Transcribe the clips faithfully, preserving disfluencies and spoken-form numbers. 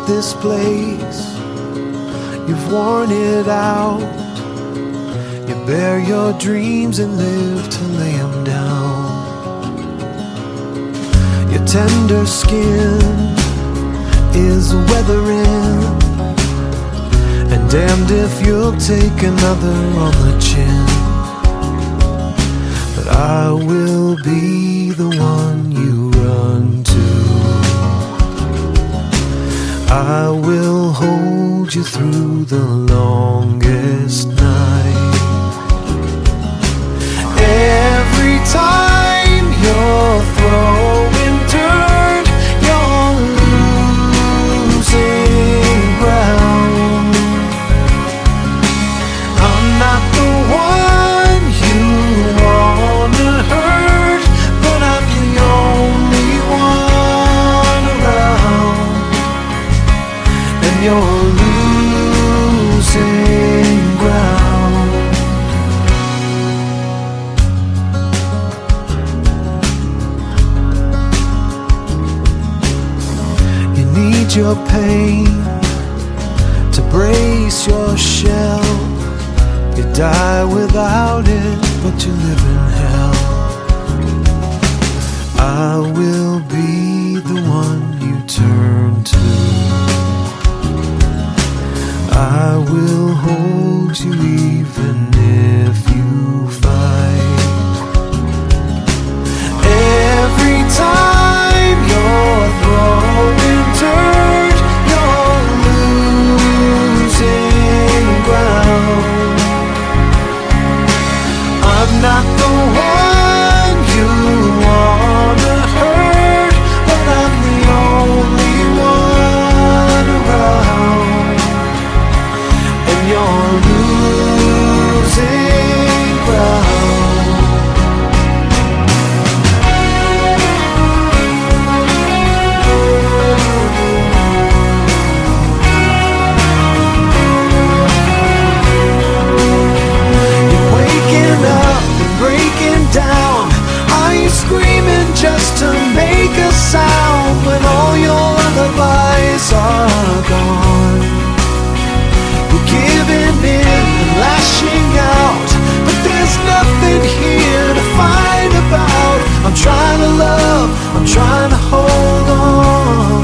this place. You've worn it out. You bear your dreams and live to lay them down. Your tender skin is weathering, and damned if you'll take another on the chin. But I will be the one you run to. I will hold you through the longest night. Every time you're throwing dirt, you're losing ground. I'm not the one you wanna hurt, but I'm the only one around. And you're losing ground. You need your pain to brace your shell. You die without it, but you live in hell. I will be the one you turn to. I will hold you even if you fight. Every time you're throwing dirt, you're losing ground. I'm not the one you wanna hurt, but I'm the only one around. And you're losing ground. You're waking up and breaking down. Are you screaming just to make a sound when all your other lies are gone? You're giving in and lashing out, but there's nothing here to fight about. I'm trying to love, I'm trying to hold on.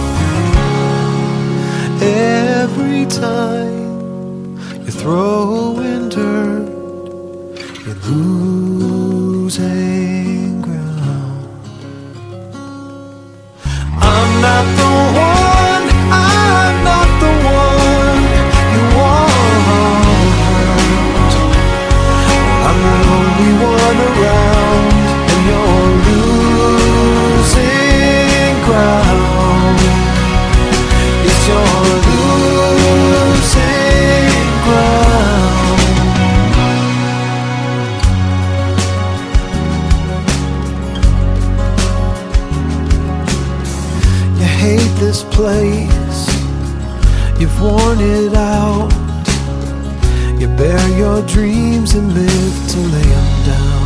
Every time you're throwing dirt, you're losing ground. I'm not the one, I'm not the one you want. I'm the only one around, and you're losing ground. Yes, you're losing ground. You hate this place, you've worn it out. You bear your dreams and live to lay them down.